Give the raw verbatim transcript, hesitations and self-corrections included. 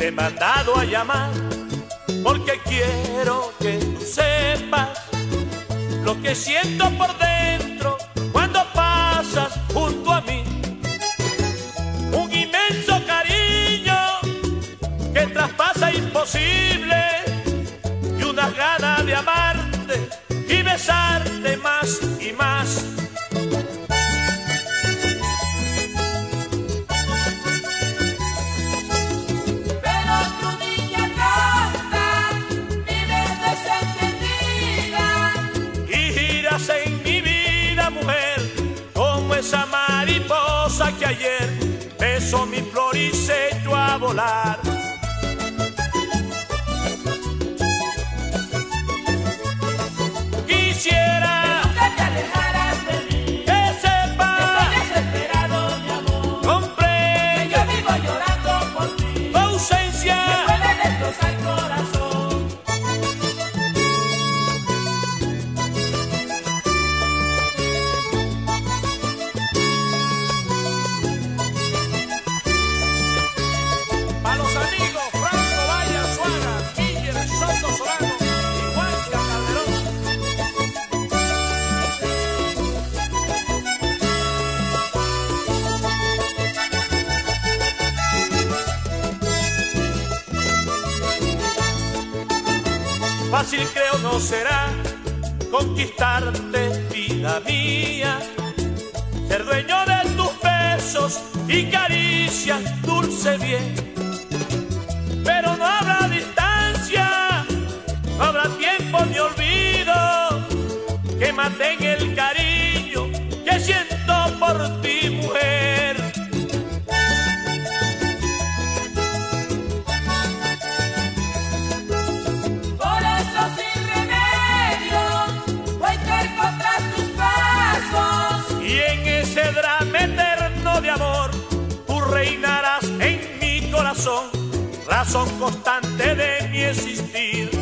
he mandado a llamar porque quiero que tú sepas lo que siento por dentro cuando pasas junto a mí. Un inmenso cariño que traspasa imposible y unas ganas de amarte y besarte más y más. En mi vida, mujer, como esa mariposa que ayer besó mi flor y se echó a volar. Quisiera que nunca te alejaras de mí, que sepas que estoy desesperado, mi amor, comprende que yo vivo llorando por ti, tu ausencia me puede destrozar el corazón. a los amigos Franco Valle Arzuaga, Guillermo Soto Solano y Juanca Calderón. Fácil creo no será conquistarte, vida mía, ser dueño de tus besos y caricias, dulce bien. Pero no habrá distancia, no habrá tiempo ni olvido que mantenga el cariño que siento por ti, mujer. Por eso sin remedio voy terco tras tus pasos, Y en ese drama eterno de amor tú reinarás en mi corazón, razón constante de mi existir.